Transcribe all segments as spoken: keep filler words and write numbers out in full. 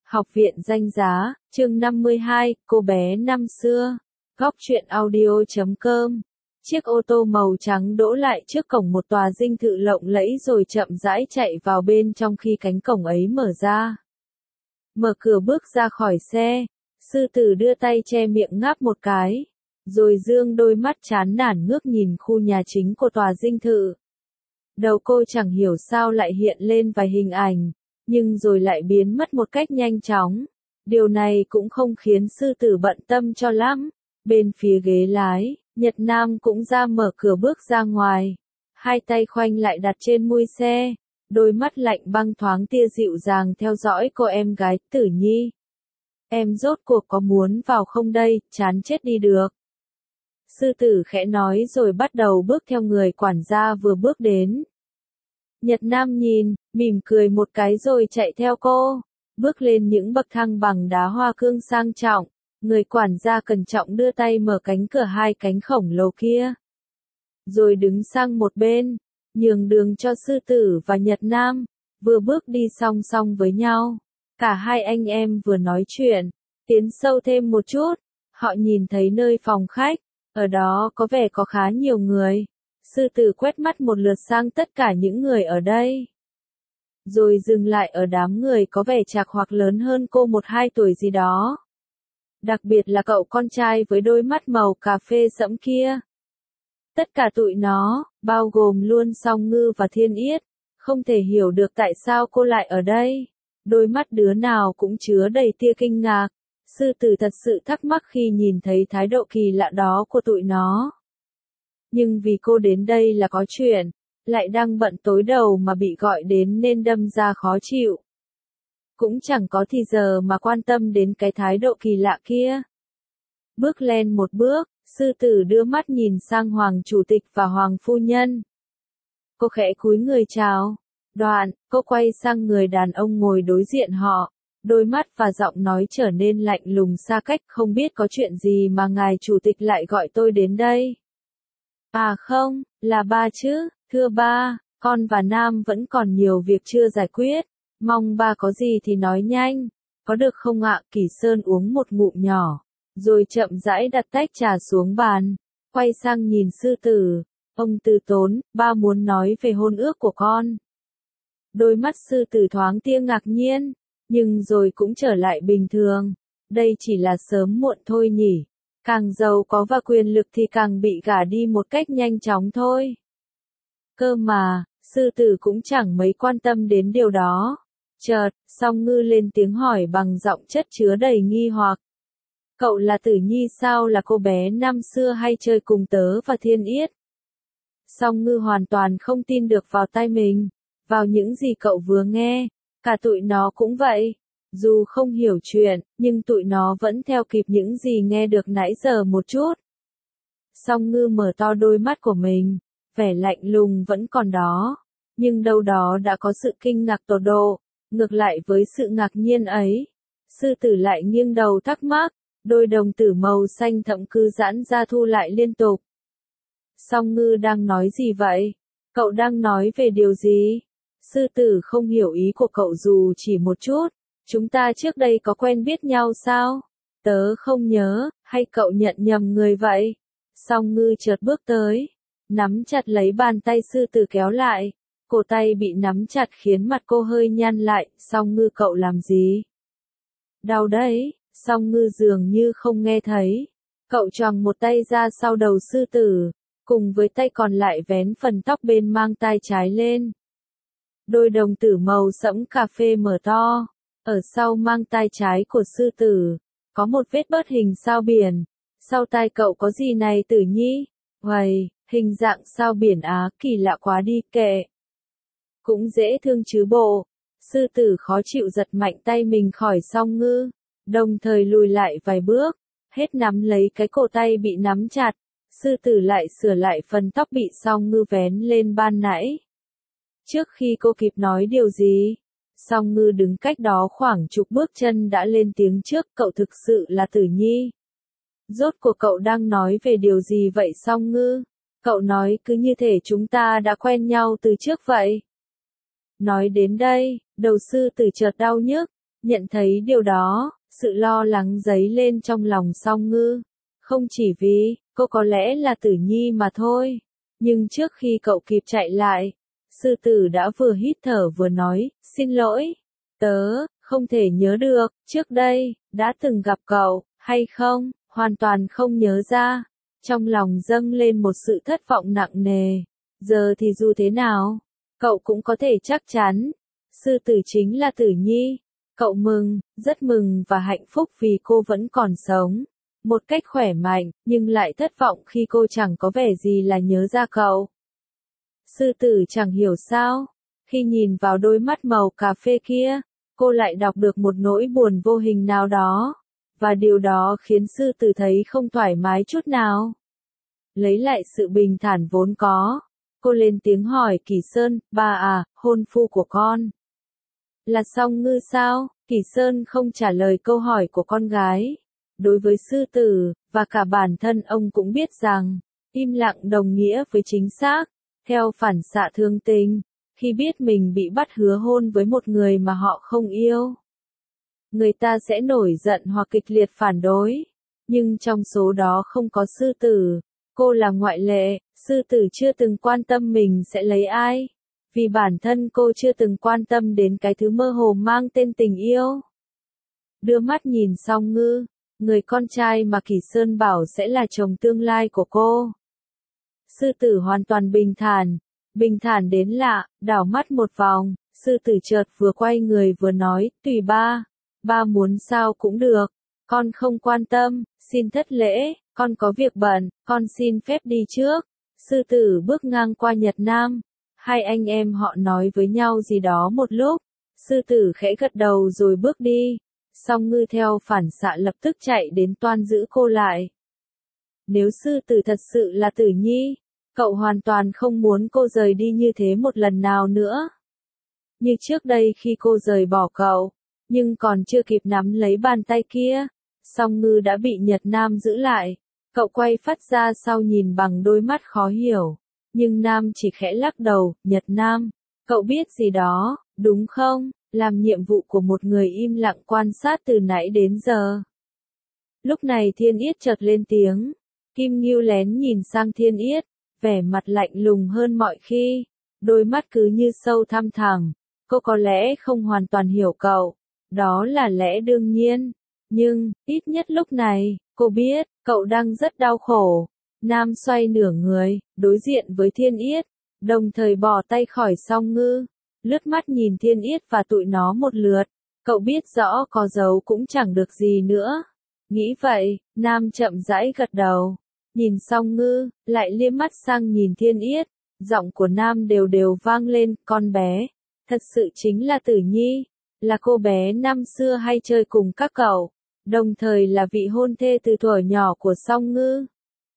Học viện Danh Giá, chương năm mươi hai, cô bé năm xưa. Góc truyện audio chấm com. Chiếc ô tô màu trắng đỗ lại trước cổng một tòa dinh thự lộng lẫy rồi chậm rãi chạy vào bên trong khi cánh cổng ấy mở ra. Mở cửa bước ra khỏi xe, sư tử đưa tay che miệng ngáp một cái, rồi dương đôi mắt chán nản ngước nhìn khu nhà chính của tòa dinh thự. Đầu cô chẳng hiểu sao lại hiện lên vài hình ảnh, nhưng rồi lại biến mất một cách nhanh chóng. Điều này cũng không khiến sư tử bận tâm cho lắm. Bên phía ghế lái, Nhật Nam cũng ra mở cửa bước ra ngoài. Hai tay khoanh lại đặt trên mui xe, đôi mắt lạnh băng thoáng tia dịu dàng theo dõi cô em gái Tử Nhi. Em rốt cuộc có muốn vào không đây, chán chết đi được. Sư tử khẽ nói rồi bắt đầu bước theo người quản gia vừa bước đến. Nhật Nam nhìn, mỉm cười một cái rồi chạy theo cô, bước lên những bậc thang bằng đá hoa cương sang trọng. Người quản gia cẩn trọng đưa tay mở cánh cửa hai cánh khổng lồ kia, rồi đứng sang một bên, nhường đường cho sư tử và Nhật Nam, vừa bước đi song song với nhau. Cả hai anh em vừa nói chuyện, tiến sâu thêm một chút, họ nhìn thấy nơi phòng khách, ở đó có vẻ có khá nhiều người. Sư tử quét mắt một lượt sang tất cả những người ở đây, rồi dừng lại ở đám người có vẻ chạc hoặc lớn hơn cô một hai tuổi gì đó. Đặc biệt là cậu con trai với đôi mắt màu cà phê sẫm kia. Tất cả tụi nó, bao gồm luôn Song Ngư và Thiên Yết, không thể hiểu được tại sao cô lại ở đây. Đôi mắt đứa nào cũng chứa đầy tia kinh ngạc. Sư tử thật sự thắc mắc khi nhìn thấy thái độ kỳ lạ đó của tụi nó. Nhưng vì cô đến đây là có chuyện, lại đang bận tối đầu mà bị gọi đến nên đâm ra khó chịu. Cũng chẳng có thì giờ mà quan tâm đến cái thái độ kỳ lạ kia. Bước lên một bước, sư tử đưa mắt nhìn sang Hoàng Chủ tịch và Hoàng Phu Nhân. Cô khẽ cúi người chào. Đoạn, cô quay sang người đàn ông ngồi đối diện họ. Đôi mắt và giọng nói trở nên lạnh lùng xa cách. Không biết có chuyện gì mà ngài Chủ tịch lại gọi tôi đến đây? À không, là ba chứ, thưa ba, con và Nam vẫn còn nhiều việc chưa giải quyết. Mong ba có gì thì nói nhanh, có được không ạ? Kỳ Sơn uống một ngụm nhỏ, rồi chậm rãi đặt tách trà xuống bàn, quay sang nhìn sư tử. Ông Từ Tốn, ba muốn nói về hôn ước của con. Đôi mắt sư tử thoáng tia ngạc nhiên, nhưng rồi cũng trở lại bình thường. Đây chỉ là sớm muộn thôi nhỉ. Càng giàu có và quyền lực thì càng bị gả đi một cách nhanh chóng thôi. Cơ mà, sư tử cũng chẳng mấy quan tâm đến điều đó. Chợt, Song Ngư lên tiếng hỏi bằng giọng chất chứa đầy nghi hoặc. Cậu là Tử Nhi sao, là cô bé năm xưa hay chơi cùng tớ và Thiên Yết? Song Ngư hoàn toàn không tin được vào tai mình, vào những gì cậu vừa nghe. Cả tụi nó cũng vậy. Dù không hiểu chuyện, nhưng tụi nó vẫn theo kịp những gì nghe được nãy giờ một chút. Song Ngư mở to đôi mắt của mình, vẻ lạnh lùng vẫn còn đó, nhưng đâu đó đã có sự kinh ngạc tột độ. Ngược lại với sự ngạc nhiên ấy, sư tử lại nghiêng đầu thắc mắc, đôi đồng tử màu xanh thẫm cứ giãn ra thu lại liên tục. Song Ngư đang nói gì vậy? Cậu đang nói về điều gì? Sư tử không hiểu ý của cậu dù chỉ một chút. Chúng ta trước đây có quen biết nhau sao? Tớ không nhớ, hay cậu nhận nhầm người vậy? Song Ngư chợt bước tới, nắm chặt lấy bàn tay sư tử kéo lại. Cổ tay bị nắm chặt khiến mặt cô hơi nhăn lại. Song Ngư, cậu làm gì? Đau đấy. Song Ngư dường như không nghe thấy. Cậu choàng một tay ra sau đầu sư tử, cùng với tay còn lại vén phần tóc bên mang tai trái lên. Đôi đồng tử màu sẫm cà phê mở to. Ở sau mang tai trái của sư tử, có một vết bớt hình sao biển. Sau tai cậu có gì này Tử Nhi? Uầy, hình dạng sao biển á, kỳ lạ quá đi, kệ. Cũng dễ thương chứ bộ. Sư tử khó chịu giật mạnh tay mình khỏi Song Ngư, đồng thời lùi lại vài bước, hết nắm lấy cái cổ tay bị nắm chặt. Sư tử lại sửa lại phần tóc bị Song Ngư vén lên ban nãy. Trước khi cô kịp nói điều gì, Song Ngư đứng cách đó khoảng chục bước chân đã lên tiếng trước. Cậu thực sự là Tử Nhi? Rốt cuộc cậu đang nói về điều gì vậy Song Ngư? Cậu nói cứ như thể chúng ta đã quen nhau từ trước vậy. Nói đến đây, đầu sư tử chợt đau nhức, Nhận thấy điều đó, sự lo lắng dấy lên trong lòng Song Ngư. Không chỉ vì, cô có lẽ là Tử Nhi mà thôi. Nhưng trước khi cậu kịp chạy lại, sư tử đã vừa hít thở vừa nói, xin lỗi, tớ, không thể nhớ được, trước đây, đã từng gặp cậu, hay không, hoàn toàn không nhớ ra. Trong lòng dâng lên một sự thất vọng nặng nề. Giờ thì dù thế nào, cậu cũng có thể chắc chắn, sư tử chính là Tử Nhi. Cậu mừng, rất mừng và hạnh phúc vì cô vẫn còn sống. Một cách khỏe mạnh, nhưng lại thất vọng khi cô chẳng có vẻ gì là nhớ ra cậu. Sư tử chẳng hiểu sao, khi nhìn vào đôi mắt màu cà phê kia, cô lại đọc được một nỗi buồn vô hình nào đó, và điều đó khiến sư tử thấy không thoải mái chút nào. Lấy lại sự bình thản vốn có, cô lên tiếng hỏi Kỷ Sơn, bà à, hôn phu của con là Song Ngư sao? Kỷ Sơn không trả lời câu hỏi của con gái. Đối với sư tử, và cả bản thân ông cũng biết rằng, im lặng đồng nghĩa với chính xác. Theo phản xạ thương tình, khi biết mình bị bắt hứa hôn với một người mà họ không yêu, người ta sẽ nổi giận hoặc kịch liệt phản đối. Nhưng trong số đó không có sư tử. Cô là ngoại lệ, sư tử chưa từng quan tâm mình sẽ lấy ai. Vì bản thân cô chưa từng quan tâm đến cái thứ mơ hồ mang tên tình yêu. Đưa mắt nhìn Song Ngư, người con trai mà Kỷ Sơn bảo sẽ là chồng tương lai của cô. Sư tử hoàn toàn bình thản, bình thản đến lạ, đảo mắt một vòng, sư tử chợt vừa quay người vừa nói, tùy ba, ba muốn sao cũng được, con không quan tâm, xin thất lễ, con có việc bận, con xin phép đi trước. Sư tử bước ngang qua Nhật Nam, hai anh em họ nói với nhau gì đó một lúc, sư tử khẽ gật đầu rồi bước đi. Song Ngư theo phản xạ lập tức chạy đến toan giữ cô lại. Nếu sư tử thật sự là Tử Nhi, cậu hoàn toàn không muốn cô rời đi như thế một lần nào nữa. Như trước đây khi cô rời bỏ cậu, nhưng còn chưa kịp nắm lấy bàn tay kia, Song Ngư đã bị Nhật Nam giữ lại. Cậu quay phát ra sau nhìn bằng đôi mắt khó hiểu, nhưng Nam chỉ khẽ lắc đầu, Nhật Nam, cậu biết gì đó, đúng không? Làm nhiệm vụ của một người im lặng quan sát từ nãy đến giờ. Lúc này Thiên Yết chợt lên tiếng. Kim Ngưu lén nhìn sang Thiên Yết, vẻ mặt lạnh lùng hơn mọi khi, đôi mắt cứ như sâu thăm thẳm. Cô có lẽ không hoàn toàn hiểu cậu, đó là lẽ đương nhiên, nhưng, ít nhất lúc này, cô biết, cậu đang rất đau khổ. Nam xoay nửa người, đối diện với Thiên Yết, đồng thời bỏ tay khỏi Song Ngư. Lướt mắt nhìn Thiên Yết và tụi nó một lượt, cậu biết rõ có giấu cũng chẳng được gì nữa. Nghĩ vậy, Nam chậm rãi gật đầu, nhìn Song Ngư, lại liếc mắt sang nhìn Thiên Yết, giọng của Nam đều đều vang lên, con bé, thật sự chính là Tử Nhi, là cô bé năm xưa hay chơi cùng các cậu, đồng thời là vị hôn thê từ thuở nhỏ của Song Ngư.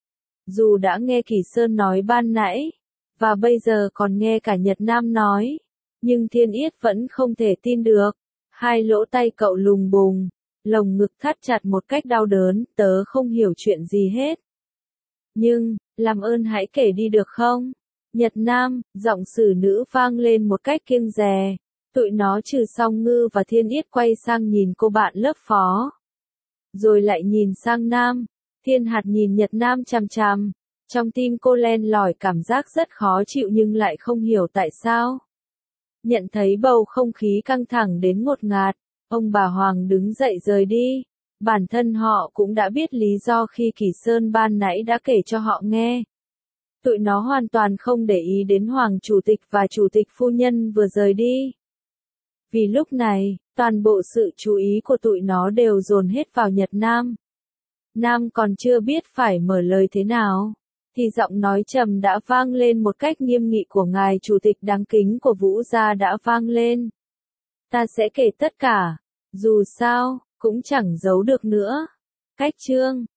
Dù đã nghe Kỷ Sơn nói ban nãy, và bây giờ còn nghe cả Nhật Nam nói, nhưng Thiên Yết vẫn không thể tin được. Hai lỗ tay cậu lùng bùng, lồng ngực thắt chặt một cách đau đớn, tớ không hiểu chuyện gì hết. Nhưng, làm ơn hãy kể đi được không? Nhật Nam, giọng xử nữ vang lên một cách kiêng dè. Tụi nó trừ Song Ngư và Thiên Yết quay sang nhìn cô bạn lớp phó. Rồi lại nhìn sang Nam. Thiên Hạt nhìn Nhật Nam chằm chằm. Trong tim cô len lỏi cảm giác rất khó chịu nhưng lại không hiểu tại sao. Nhận thấy bầu không khí căng thẳng đến ngột ngạt, ông bà Hoàng đứng dậy rời đi. Bản thân họ cũng đã biết lý do khi Kỷ Sơn ban nãy đã kể cho họ nghe. Tụi nó hoàn toàn không để ý đến Hoàng Chủ tịch và Chủ tịch Phu Nhân vừa rời đi. Vì lúc này, toàn bộ sự chú ý của tụi nó đều dồn hết vào Nhật Nam. Nam còn chưa biết phải mở lời thế nào, thì giọng nói trầm đã vang lên một cách nghiêm nghị của ngài chủ tịch đáng kính của Vũ gia đã vang lên. Ta sẽ kể tất cả, dù sao, cũng chẳng giấu được nữa. Cách chương